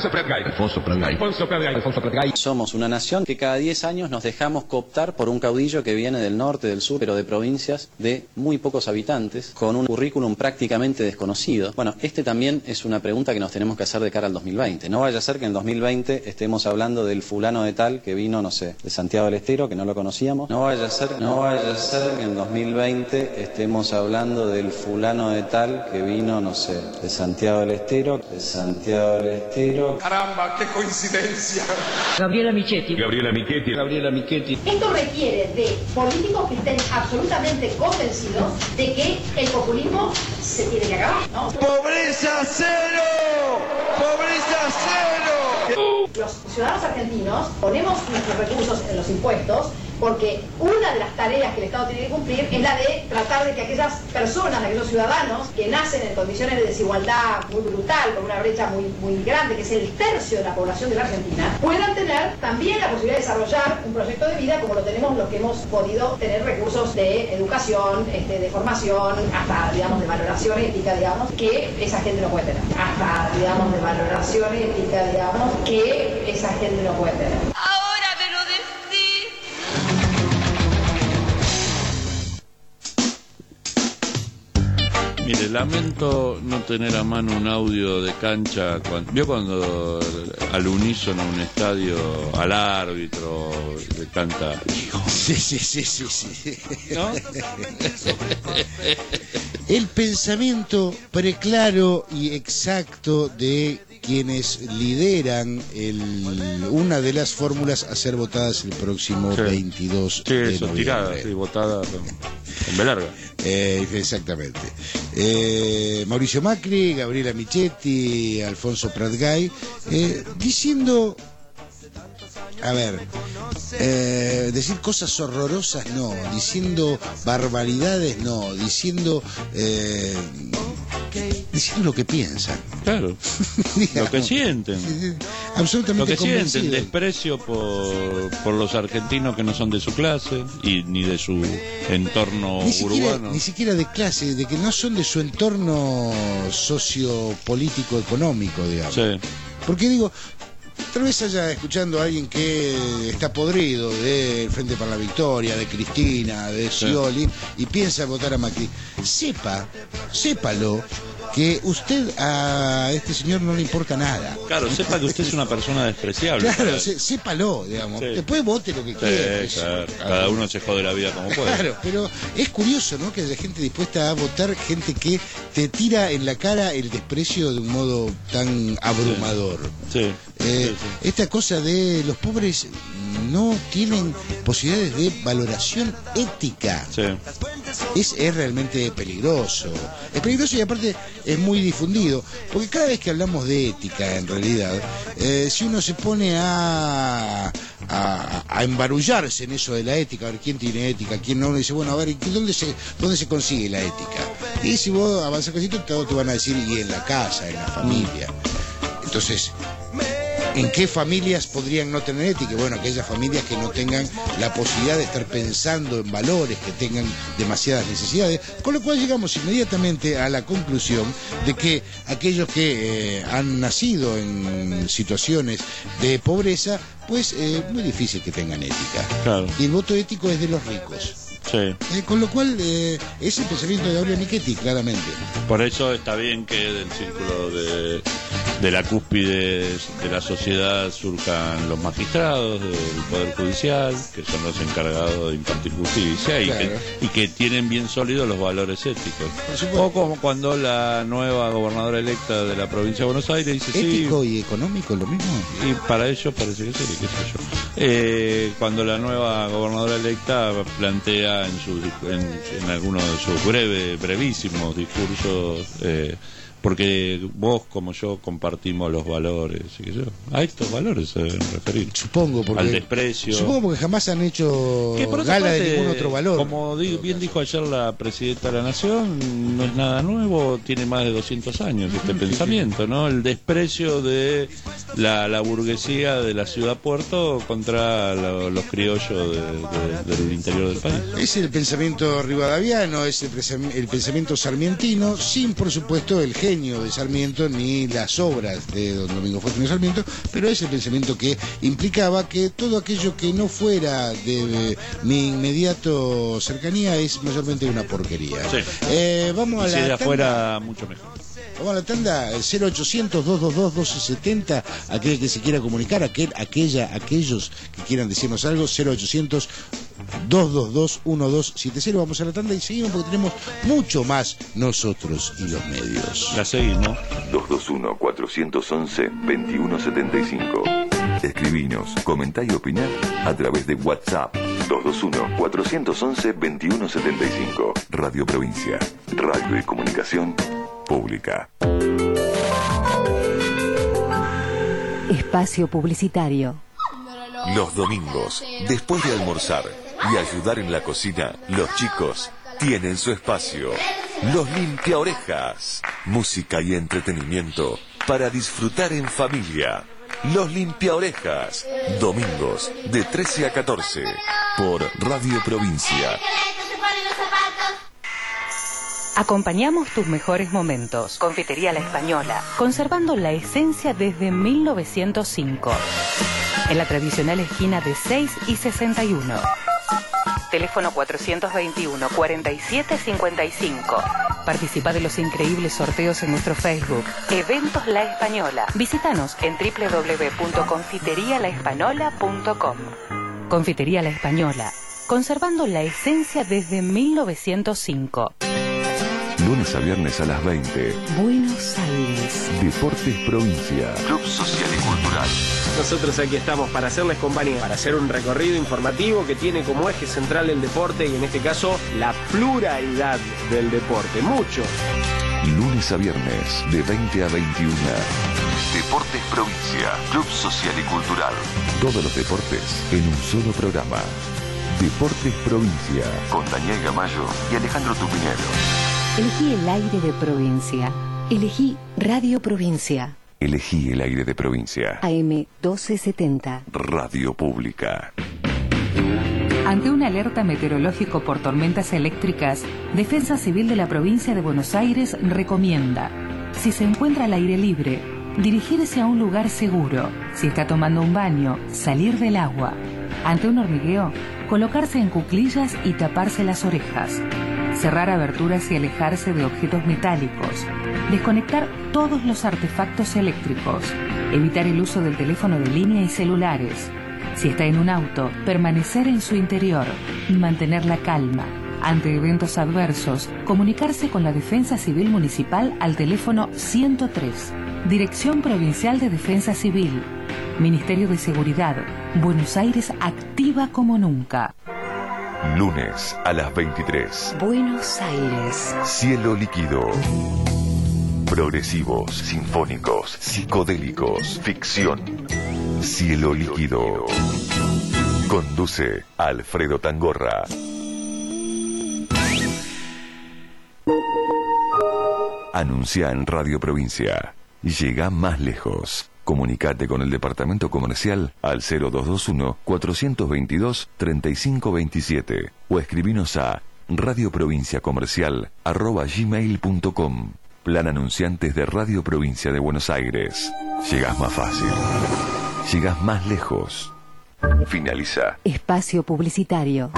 Pratgay. Somos una nación que cada 10 años nos dejamos cooptar por un caudillo que viene del norte, del sur, pero de provincias de muy pocos habitantes, con un currículum prácticamente desconocido. Bueno, Bueno, también es una pregunta que nos tenemos que hacer de cara al 2020. No vaya a ser que en 2020 estemos hablando del fulano de tal que vino, no sé, de Santiago del Estero, que no lo conocíamos. No vaya a ser que en 2020 estemos hablando del fulano de tal que vino, no sé, de Santiago del Estero, Caramba, qué coincidencia. Gabriela Michetti. Esto requiere de políticos que estén absolutamente convencidos de que el populismo se tiene que acabar, ¿no? ¡Pobreza cero! ¡Pobreza cero! Los ciudadanos argentinos ponemos nuestros recursos en los impuestos porque una de las tareas que el Estado tiene que cumplir es la de tratar de que aquellas personas, aquellos ciudadanos que nacen en condiciones de desigualdad muy brutal, con una brecha muy grande, que es el tercio de la población de la Argentina, puedan tener también la posibilidad de desarrollar un proyecto de vida como lo tenemos los que hemos podido tener recursos de educación, de formación, hasta, digamos, de valoración ética, digamos, que esa gente no puede tener. Hasta, digamos, de valoración ética, digamos, que esa gente no puede tener. Ahora me lo decís. Mire, lamento no tener a mano un audio de cancha. ¿Vio cuando al unísono un estadio, al árbitro, le canta? Sí. ¿No? El pensamiento preclaro y exacto de quienes lideran una de las fórmulas a ser votadas el próximo 22 de noviembre. Tirada, votada en B larga. Exactamente. Mauricio Macri, Gabriela Michetti, Alfonso Pratgay, diciendo, decir cosas horrorosas no, diciendo barbaridades no, diciendo lo que piensan. Claro. Lo que sienten. Absolutamente lo que sienten, desprecio por los argentinos que no son de su clase y ni de su entorno urbano. Ni siquiera de clase, de que no son de su entorno sociopolítico económico, digamos. Sí. Porque digo, tal vez haya escuchando a alguien que está podrido del Frente para la Victoria, de Cristina, de Scioli, y piensa votar a Macri. Sépalo, que usted a este señor no le importa nada. Claro, sepa que usted es una persona despreciable. Claro, sépalo, digamos. Sí. Después vote lo que quiera. Claro. Cada uno se jode la vida como puede. Claro, pero es curioso, ¿no?, que haya gente dispuesta a votar, gente que te tira en la cara el desprecio de un modo tan abrumador. Sí. Esta cosa de los pobres no tienen posibilidades de valoración ética. Sí. Es realmente peligroso. Es peligroso y aparte es muy difundido, porque cada vez que hablamos de ética, en realidad, si uno se pone a embarullarse en eso de la ética, a ver quién tiene ética, quién no, uno dice, bueno, a ver, ¿dónde se consigue la ética? Y si vos avanzas con esto, todos te van a decir, y en la casa, en la familia. Entonces, ¿en qué familias podrían no tener ética? Bueno, aquellas familias que no tengan la posibilidad de estar pensando en valores, que tengan demasiadas necesidades, con lo cual llegamos inmediatamente a la conclusión de que aquellos que han nacido en situaciones de pobreza, pues muy difícil que tengan ética. Claro. Y el voto ético es de los ricos. Sí. Con lo cual es el pensamiento de Gabriela Michetti, claramente. Por eso está bien que del círculo de la cúspide de la sociedad surjan los magistrados del Poder Judicial, que son los encargados de impartir justicia, Claro. y que tienen bien sólidos los valores éticos. O como cuando la nueva gobernadora electa de la provincia de Buenos Aires dice ¿Ético y económico lo mismo? Y para ellos parece que sí, qué sé yo. Cuando la nueva gobernadora electa plantea en algunos de sus brevísimos discursos, porque vos como yo compartimos los valores, y qué sé yo, a estos valores se deben referir. Supongo, porque al desprecio. Supongo porque jamás han hecho gala de ningún otro valor. Como bien dijo ayer la presidenta de la Nación, no es nada nuevo, tiene más de 200 años este pensamiento, ¿no? El desprecio de la burguesía de la ciudad puerto contra los criollos del interior del país. Es el pensamiento rivadaviano, es el pensamiento sarmientino, sin por supuesto el genio de Sarmiento ni las obras de don Domingo Faustino Sarmiento, pero es el pensamiento que implicaba que todo aquello que no fuera de mi inmediato cercanía es mayormente una porquería. Sí. Vamos a y si la de tanda. afuera mucho mejor. Vamos a la tanda, 0800-222-1270, aquel que se quiera comunicar, aquellos que quieran decirnos algo, 0800-222-1270. Vamos a la tanda y seguimos porque tenemos mucho más nosotros y los medios. La seguimos. 221-411-2175. Escribinos, comentá y opiná a través de WhatsApp. 221-411-2175. Radio Provincia. Radio y comunicación pública. Espacio publicitario. Los domingos, después de almorzar y ayudar en la cocina, los chicos tienen su espacio. Los Limpiaorejas. Música y entretenimiento para disfrutar en familia. Los Limpiaorejas. Domingos de 13 a 14 por Radio Provincia. Acompañamos tus mejores momentos. Confitería La Española, conservando la esencia desde 1905. En la tradicional esquina de 6 y 61. Teléfono 421-4755. Participa de los increíbles sorteos en nuestro Facebook. Eventos La Española. Visítanos en www.confiterialaespañola.com. Confitería La Española, conservando la esencia desde 1905. Lunes a viernes a las 20. Buenos Aires. Deportes Provincia. Club Social y Cultural. Nosotros aquí estamos para hacerles compañía, para hacer un recorrido informativo que tiene como eje central el deporte y en este caso la pluralidad del deporte. Mucho. Lunes a viernes de 20 a 21. Deportes Provincia. Club Social y Cultural. Todos los deportes en un solo programa. Deportes Provincia. Con Daniel Gamayo y Alejandro Tupinero. Elegí el aire de provincia. Elegí Radio Provincia. Elegí el aire de provincia. AM 1270. Radio Pública. Ante una alerta meteorológico por tormentas eléctricas, Defensa Civil de la Provincia de Buenos Aires recomienda, si se encuentra al aire libre, dirigirse a un lugar seguro. Si está tomando un baño, salir del agua. Ante un hormigueo, colocarse en cuclillas y taparse las orejas. Cerrar aberturas y alejarse de objetos metálicos. Desconectar todos los artefactos eléctricos. Evitar el uso del teléfono de línea y celulares. Si está en un auto, permanecer en su interior. Mantener la calma. Ante eventos adversos, comunicarse con la Defensa Civil Municipal al teléfono 103. Dirección Provincial de Defensa Civil. Ministerio de Seguridad. Buenos Aires activa como nunca. Lunes a las 23. Buenos Aires. Cielo líquido. Progresivos, sinfónicos, psicodélicos, ficción. Cielo líquido. Conduce Alfredo Tangorra. Anuncia en Radio Provincia. Llega más lejos. Comunicate con el departamento comercial al 0221-422-3527 o escribinos a radioprovinciacomercial@gmail.com. Plan anunciantes de Radio Provincia de Buenos Aires. Llegás más fácil. Llegás más lejos. Finaliza. Espacio publicitario.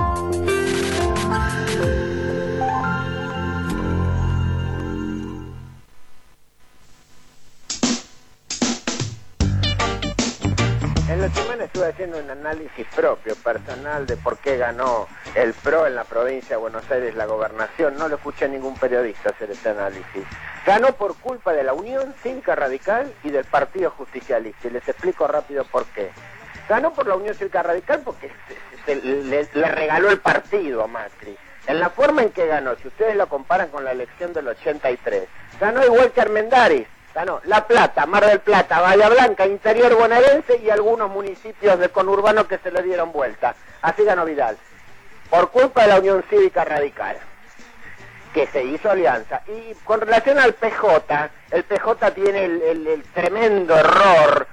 En la semana estuve haciendo un análisis propio, personal, de por qué ganó el PRO en la provincia de Buenos Aires la gobernación. No lo escuché a ningún periodista hacer ese análisis. Ganó por culpa de la Unión Cívica Radical y del Partido Justicialista. Y les explico rápido por qué. Ganó por la Unión Cívica Radical porque le regaló el partido a Macri. En la forma en que ganó, si ustedes lo comparan con la elección del 83, ganó igual que Armendáriz. Ganó La Plata, Mar del Plata, Bahía Blanca, interior bonaerense y algunos municipios del conurbano que se le dieron vuelta. Así ganó Vidal. Por culpa de la Unión Cívica Radical, que se hizo alianza. Y con relación al PJ, el PJ tiene el tremendo error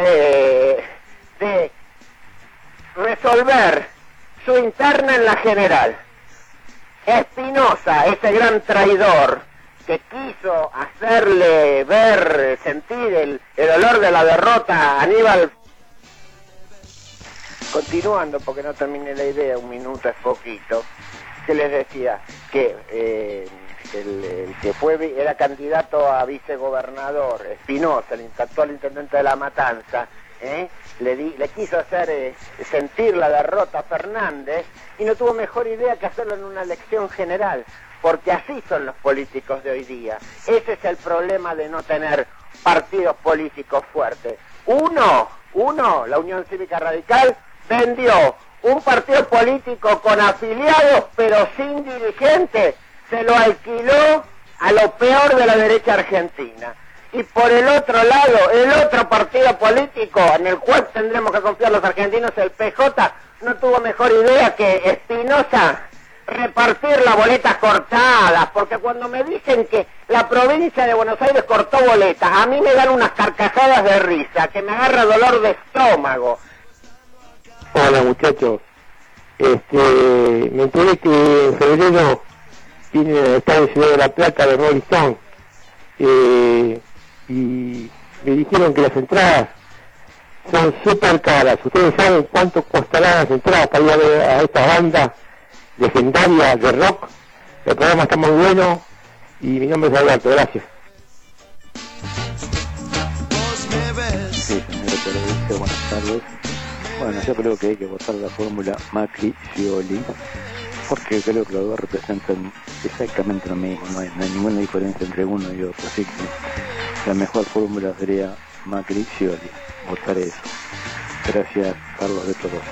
de resolver su interna en la general. Espinosa, ese gran traidor, que quiso hacerle ver, sentir el olor de la derrota a Aníbal. Continuando, porque no terminé la idea, un minuto es poquito, que les decía que el que era candidato a vicegobernador, Espinosa, el actual intendente de La Matanza, le quiso hacer sentir la derrota a Fernández y no tuvo mejor idea que hacerlo en una elección general, porque así son los políticos de hoy día. Ese es el problema de no tener partidos políticos fuertes. Uno, la Unión Cívica Radical, vendió un partido político con afiliados pero sin dirigentes, se lo alquiló a lo peor de la derecha argentina. Y por el otro lado, el otro partido político en el cual tendremos que confiar los argentinos, el PJ, no tuvo mejor idea que Espinosa repartir las boletas cortadas, porque cuando me dicen que la provincia de Buenos Aires cortó boletas, a mí me dan unas carcajadas de risa, que me agarra dolor de estómago. Hola muchachos, me enteré que en febrero está en Ciudad de la Plata de Rolling Stone, y me dijeron que las entradas son súper caras. ¿Ustedes saben cuánto costarán las entradas para ir a ver a esta banda legendaria de rock? El programa está muy bueno y mi nombre es Alberto, gracias. Sí, señor Provincia, buenas tardes. Bueno, yo creo que hay que votar la fórmula Macri-Scioli, porque creo que los dos representan exactamente lo mismo, no hay ninguna diferencia entre uno y otro, así que la mejor fórmula sería Macri-Scioli, votar eso. Gracias, Carlos de Todos.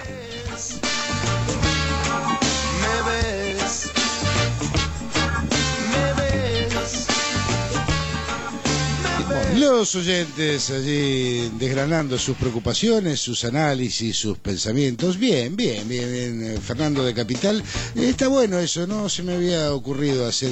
Los oyentes allí desgranando sus preocupaciones, sus análisis, sus pensamientos. Bien. Fernando de Capital. Está bueno eso, no se me había ocurrido hacer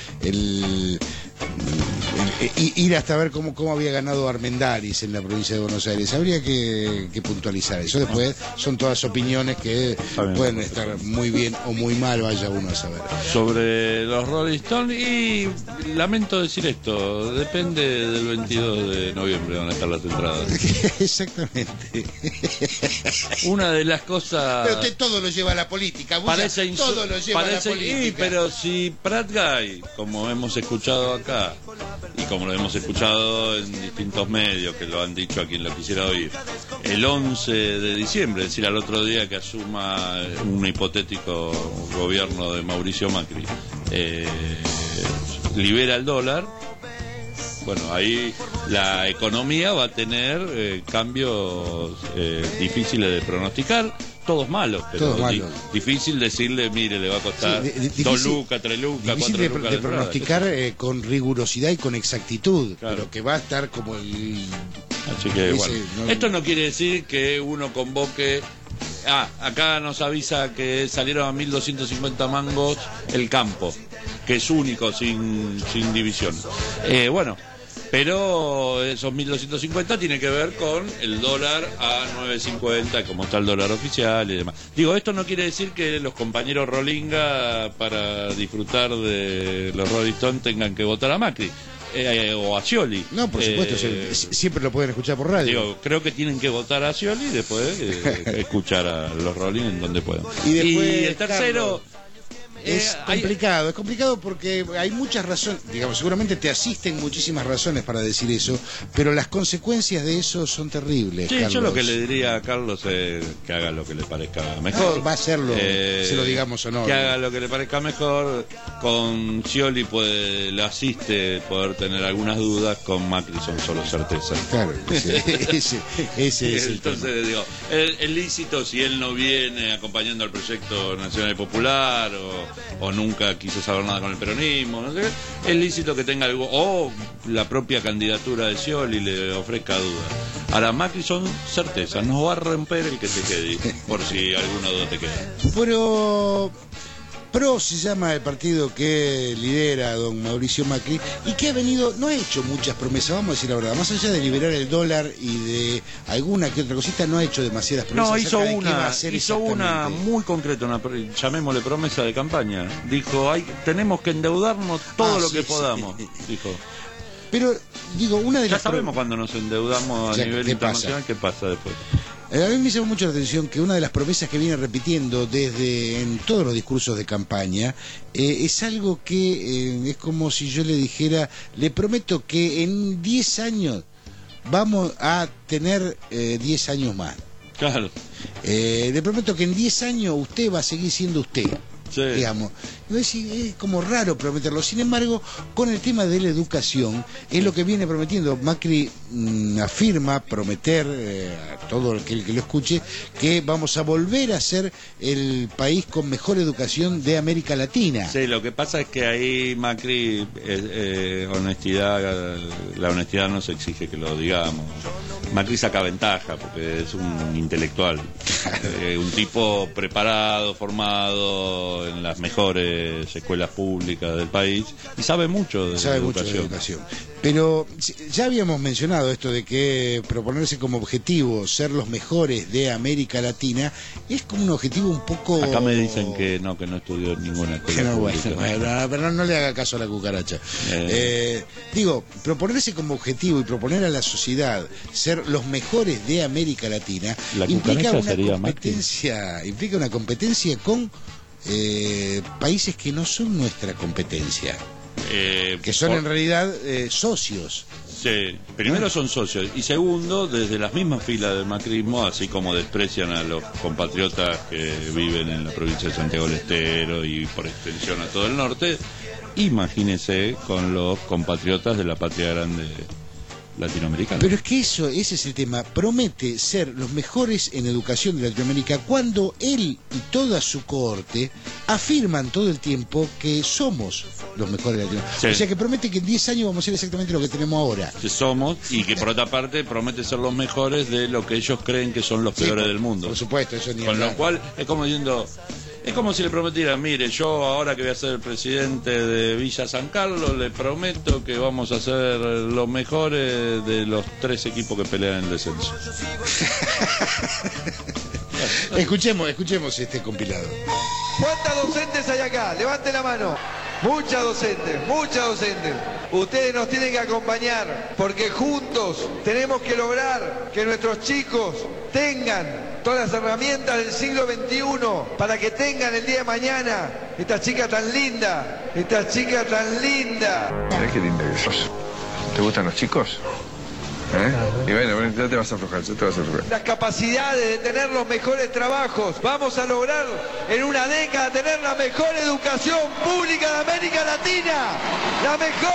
ir hasta ver cómo había ganado Armendáriz en la provincia de Buenos Aires. Habría que puntualizar eso. Después son todas opiniones que pueden estar muy bien o muy mal, vaya uno a saber. Sobre los Rolling Stones, y lamento decir esto, depende del 22 de noviembre van a estar las entradas. Exactamente. Una de las cosas... Pero usted todo lo lleva a la política, todo lo lleva a la política. Sí, pero si Prat Guy, como hemos escuchado acá, y como lo hemos escuchado en distintos medios que lo han dicho a quien lo quisiera oír, el 11 de diciembre, es decir, al otro día que asuma un hipotético gobierno de Mauricio Macri, libera el dólar, bueno, ahí la economía va a tener cambios difíciles de pronosticar, todos malos, pero difícil decirle, mire, le va a costar 2 lucas, 3 lucas, 4 lucas. De pronosticar con rigurosidad y con exactitud, claro. Pero que va a estar como el... Así que, bueno, esto no quiere decir que uno convoque... acá nos avisa que salieron a 1.250 mangos el campo, que es único, sin división. Bueno, pero esos 1.250 tiene que ver con el dólar a 9.50, como está el dólar oficial y demás. Digo, esto no quiere decir que los compañeros Rolinga, para disfrutar de los Rolling Stones, tengan que votar a Macri. O a Scioli. No, por supuesto, siempre lo pueden escuchar por radio. Digo, creo que tienen que votar a Scioli y después escuchar a los Rolling en donde puedan. Y después, el tercero... Es complicado porque hay muchas razones, digamos, seguramente te asisten muchísimas razones para decir eso, pero las consecuencias de eso son terribles. Sí, Carlos. Yo lo que le diría a Carlos es que haga lo que le parezca mejor. Va a hacerlo, se lo digamos o no. Que haga lo que le parezca mejor. Con Scioli le asiste poder tener algunas dudas, con Macri son solo certezas. Claro, ese es el tema. Entonces, digo, es lícito si él no viene acompañando al proyecto Nacional y Popular o nunca quiso saber nada con el peronismo, no sé qué, es lícito que tenga algo, o la propia candidatura de Scioli le ofrezca dudas. Ahora, Macri son certezas, nos va a romper el que se quede, por si alguna duda te queda. Pero PRO se llama el partido que lidera don Mauricio Macri y que no ha hecho muchas promesas, vamos a decir la verdad, más allá de liberar el dólar y de alguna que otra cosita, no ha hecho demasiadas promesas. No, hizo una muy concreta, llamémosle promesa de campaña. Dijo, tenemos que endeudarnos todo lo que podamos, dijo. Pero, digo, una de ya las... sabemos cuando nos endeudamos a nivel internacional, ¿qué pasa después? A mí me llama mucho la atención que una de las promesas que viene repitiendo en todos los discursos de campaña es algo que es como si yo le dijera, le prometo que en 10 años vamos a tener 10 años más. Claro. Le prometo que en 10 años usted va a seguir siendo usted. Sí. Digamos, es como raro prometerlo. Sin embargo, con el tema de la educación es lo que viene prometiendo. Macri afirma prometer a todo el que lo escuche que vamos a volver a ser el país con mejor educación de América Latina. Sí, lo que pasa es que ahí Macri honestidad, la honestidad no se exige que lo digamos. Macri saca ventaja porque es un intelectual, un tipo preparado, formado en las mejores escuelas públicas del país y sabe mucho de educación. Pero ya habíamos mencionado esto de que proponerse como objetivo ser los mejores de América Latina es como un objetivo un poco... Acá me dicen que no estudió en ninguna escuela pública. Bueno, pero no le haga caso a la cucaracha. Digo, proponerse como objetivo y proponer a la sociedad ser los mejores de América Latina implica una competencia con países que no son nuestra competencia. Que son en realidad socios. Sí, primero son socios y segundo, desde las mismas filas del macrismo, así como desprecian a los compatriotas que viven en la provincia de Santiago del Estero y por extensión a todo el norte, imagínense con los compatriotas de la patria grande latinoamericana. Pero es que ese es el tema. Promete ser los mejores en educación de Latinoamérica cuando él y toda su cohorte afirman todo el tiempo que somos los mejores de Latinoamérica. Sí. O sea que promete que en 10 años vamos a ser exactamente lo que tenemos ahora. Que somos, y que por otra parte promete ser los mejores de lo que ellos creen que son los peores del mundo. Por supuesto, eso ni con lo cual es como diciendo... Es como si le prometieran, mire, yo ahora que voy a ser el presidente de Villa San Carlos, le prometo que vamos a ser los mejores de los 3 equipos que pelean en el descenso. Escuchemos este compilado. ¿Cuántas docentes hay acá? Levante la mano. Muchas docentes. Ustedes nos tienen que acompañar porque juntos tenemos que lograr que nuestros chicos tengan todas las herramientas del siglo XXI para que tengan el día de mañana esta chica tan linda. Mirá qué linda que sos. ¿Te gustan los chicos? Y bueno, ya te vas a aflojar, Las capacidades de tener los mejores trabajos. Vamos a lograr en una década tener la mejor educación pública de América Latina. La mejor.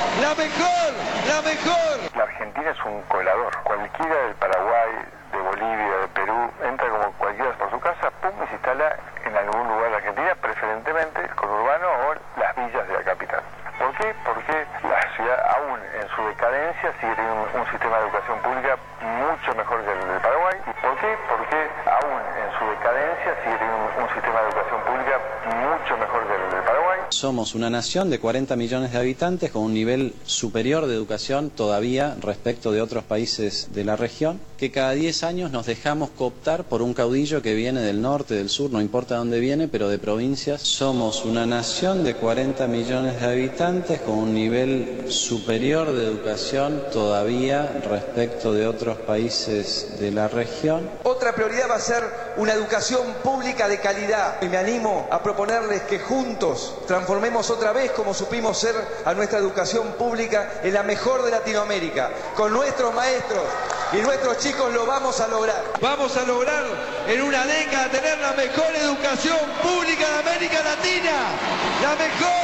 La Argentina es un colador. Cualquiera del Paraguay, de Bolivia, de Perú, entra como cualquiera por su casa, pum, y se instala en algún lugar de Argentina, preferentemente el conurbano o las villas de la capital. ¿Por qué? Porque la ciudad, aún en su decadencia, sigue teniendo un sistema de educación pública mucho mejor que el del Paraguay. ¿Y por qué? Porque aún en su decadencia sigue teniendo un sistema de educación pública mucho mejor que el del Paraguay. Somos una nación de 40 millones de habitantes con un nivel superior de educación todavía respecto de otros países de la región, que cada 10 años nos dejamos cooptar por un caudillo que viene del norte, del sur, no importa dónde viene, pero de provincias. Somos una nación de 40 millones de habitantes con un nivel superior de educación todavía respecto de otros países de la región. Otra prioridad va a ser una educación pública de calidad. Y me animo a proponerles que juntos transformemos otra vez, como supimos ser, a nuestra educación pública en la mejor de Latinoamérica. Con nuestros maestros y nuestros chicos lo vamos a lograr. Vamos a lograr en una década tener la mejor educación pública de América Latina. La mejor.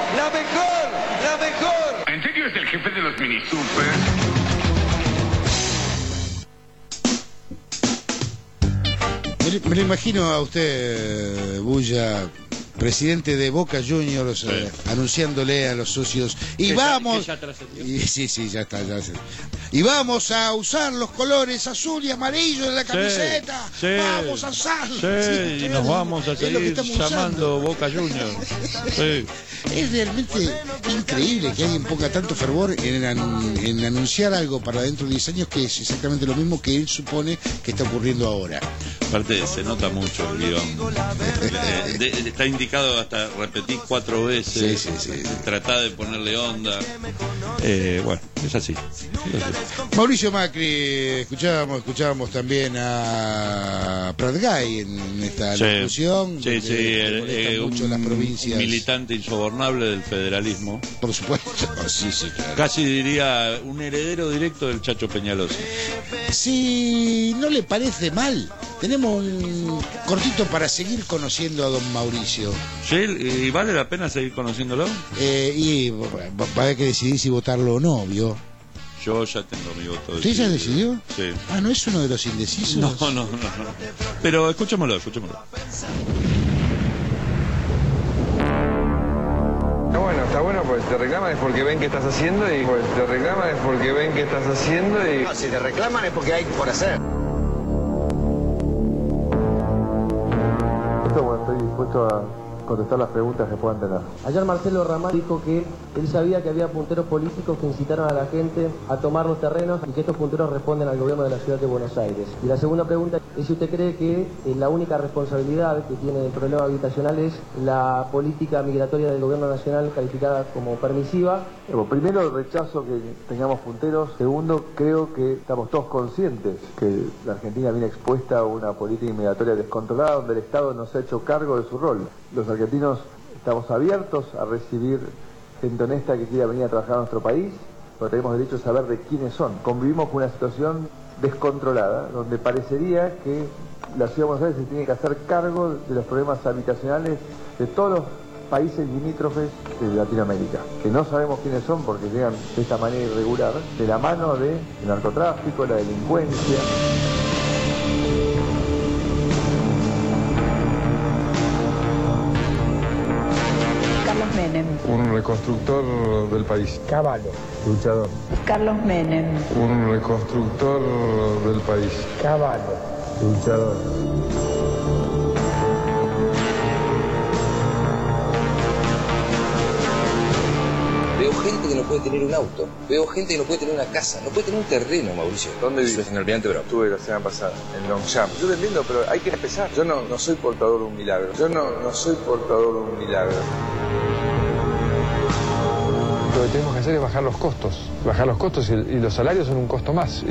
¿En serio es el jefe de los mini super? Me lo imagino a usted, Bulla, presidente de Boca Juniors, anunciándole a los socios y vamos ya está. Y vamos a usar los colores azul y amarillo de la camiseta. Vamos a usarlo. Y nos vamos a seguir llamando Boca Juniors. Es realmente increíble que alguien ponga tanto fervor en anunciar algo para dentro de 10 años que es exactamente lo mismo que él supone que está ocurriendo ahora. Aparte se nota mucho el guión. Está indignado criticado hasta repetí 4 veces. Sí. Tratá de ponerle onda. Bueno, es así. Mauricio Macri, escuchábamos también a Pratgay en esta locución. Sí, mucho las provincias. Militante insobornable del federalismo. Por supuesto, sí, claro. Casi diría un heredero directo del Chacho Peñalosa. Si no le parece mal, tenemos un cortito para seguir conociendo a don Mauricio. Sí, ¿y vale la pena seguir conociéndolo? Y va a haber que decidir si votarlo o no, ¿vio? Yo ya tengo mi voto. ¿Usted ya decidió? Sí. Ah, ¿no es uno de los indecisos? No. Pero escuchémoslo. Está bueno, pues te reclaman es porque ven que estás haciendo y No, si te reclaman es porque hay por hacer. Estoy dispuesto a contestar las preguntas que puedan tener. Ayer Marcelo Ramal dijo que él sabía que había punteros políticos que incitaron a la gente a tomar los terrenos y que estos punteros responden al gobierno de la ciudad de Buenos Aires. Y la segunda pregunta es si usted cree que la única responsabilidad que tiene el problema habitacional es la política migratoria del gobierno nacional calificada como permisiva. Bueno, primero, rechazo que tengamos punteros. Segundo, creo que estamos todos conscientes que la Argentina viene expuesta a una política migratoria descontrolada donde el Estado no se ha hecho cargo de su rol. Los argentinos estamos abiertos a recibir gente honesta que quiera venir a trabajar a nuestro país, pero tenemos derecho a saber de quiénes son. Convivimos con una situación descontrolada, donde parecería que la Ciudad de Buenos Aires se tiene que hacer cargo de los problemas habitacionales de todos los países limítrofes de Latinoamérica, que no sabemos quiénes son porque llegan de esta manera irregular, de la mano del narcotráfico, la delincuencia. Menem. Un reconstructor del país. Caballo. Luchador. Carlos Menem. Un reconstructor del país. Caballo. Luchador. Veo gente que no puede tener un auto, veo gente que no puede tener una casa, no puede tener un terreno, Mauricio. ¿Dónde vives? En Almirante Brown. Estuve la semana pasada, en Longchamp. Yo te entiendo, pero hay que empezar. Yo no soy portador de un milagro. Lo que tenemos que hacer es bajar los costos y los salarios son un costo más.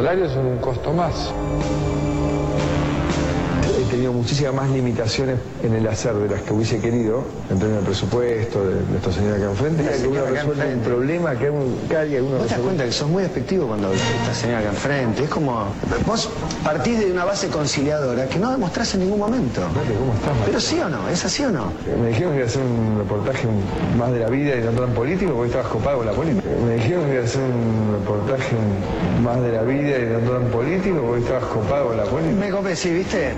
He tenido muchísimas más limitaciones en el hacer de las que hubiese querido, en términos de presupuesto, de nuestra señora acá enfrente. Que uno resuelve un problema, que uno ¿Vos te das cuenta que sos muy despectivo cuando esta señora acá enfrente? Es como... Vos partís de una base conciliadora que no demostrás en ningún momento. ¿Cómo estás, María? Pero sí o no, ¿es así o no? Me dijeron que iba a hacer un reportaje más de la vida y no tan político porque estabas copado con la política. Me dijeron que iba a hacer un reportaje más de la vida y no tan político porque estabas copado con la política. Me copé, sí, ¿viste?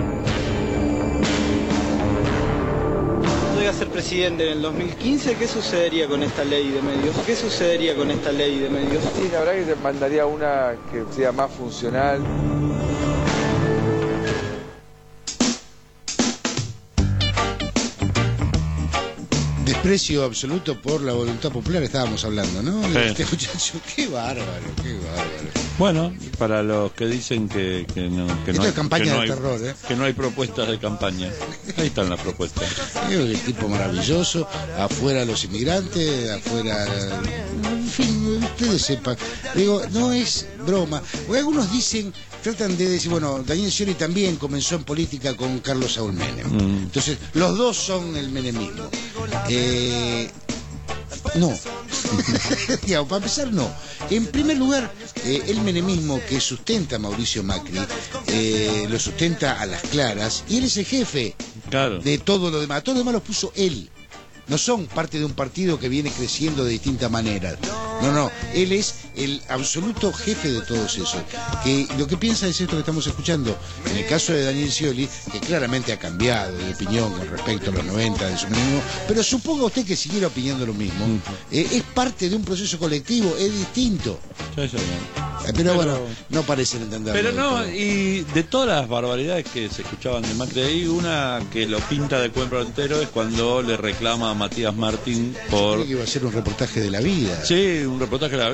A ser presidente en el 2015, ¿qué sucedería con esta ley de medios? Sí, la verdad que te mandaría una que sea más funcional. Desprecio absoluto por la voluntad popular, estábamos hablando, ¿no? Sí. Este muchacho, qué bárbaro. Bueno, para los que dicen que no Esto hay, es campaña que no de hay, terror, que no hay propuestas de campaña. Ahí están las propuestas. El tipo maravilloso, afuera los inmigrantes, afuera... En fin, ustedes sepan. Digo, no es broma. Porque algunos tratan de decir, bueno, Daniel Scioli también comenzó en política con Carlos Saúl Menem. Entonces, los dos son el menemismo. No. Digamos, para empezar, no. En primer lugar, el menemismo que sustenta Mauricio Macri lo sustenta a las claras y él es el jefe de todo lo demás. Todo lo demás lo puso él. No son parte de un partido que viene creciendo de distintas maneras. No, él es el absoluto jefe de todos esos. Que lo que piensa es esto que estamos escuchando. En el caso de Daniel Scioli, que claramente ha cambiado de opinión con respecto a los 90 de su menemismo, pero suponga usted que siguiera opinando lo mismo. Es parte de un proceso colectivo, es distinto. Pero bueno, no parecen entenderlo. Pero no, y de todas las barbaridades que se escuchaban de Macri ahí, una que lo pinta de cuento entero es cuando le reclama a Matías Martín por... Yo creí que iba a ser un reportaje de la vida. Sí, un reportaje de la vida,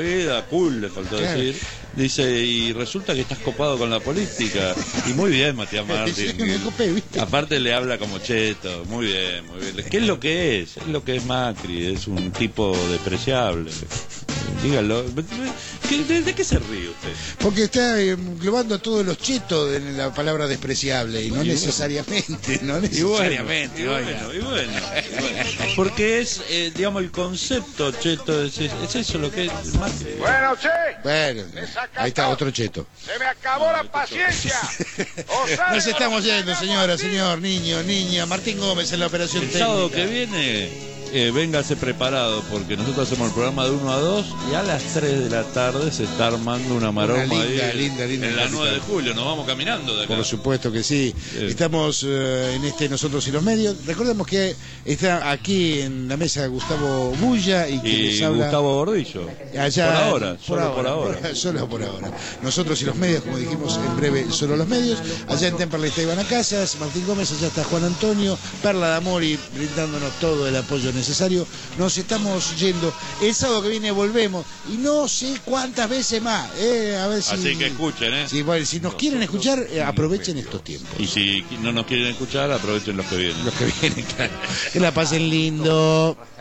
cool, le faltó decir. Dice, y resulta que estás copado con la política. Y muy bien, Matías Martín. Aparte le habla como cheto. Muy bien, muy bien. ¿Qué es lo que es? Es lo que es Macri. Es un tipo despreciable. Dígalo. ¿De qué se ríe usted? Porque está englobando a todos los chetos en la palabra despreciable. Y no necesariamente. No necesariamente. Y bueno. Porque es, digamos, el concepto cheto. Es eso lo que es Macri. Bueno, che. Bueno, ahí está otro cheto. Se me acabó la paciencia. Nos estamos yendo, señora, señor, niño, niña. Martín Gómez en la operación técnica. El sábado que viene, véngase preparado, porque nosotros hacemos el programa de 1 a 2 y a las 3 de la tarde se está armando una maroma linda, en la 9 de julio. Nos vamos caminando de acá. Por supuesto que sí. Estamos en Nosotros y los Medios. Recordemos que está aquí en la mesa Gustavo Bulla y les habla Gustavo Gordillo. Allá, por ahora. Solo por ahora. Nosotros y los Medios, como dijimos en breve, solo los medios. Allá en Temperley está Ivana Casas, Martín Gómez, allá está Juan Antonio, Perla D'Amori brindándonos todo el apoyo necesario. Nos estamos yendo. El sábado que viene volvemos y no sé cuántas veces más. A ver si... Así que escuchen, si nos quieren escuchar, aprovechen estos tiempos. Y si no nos quieren escuchar, aprovechen los que vienen. Los que vienen, claro. Que la pasen lindo.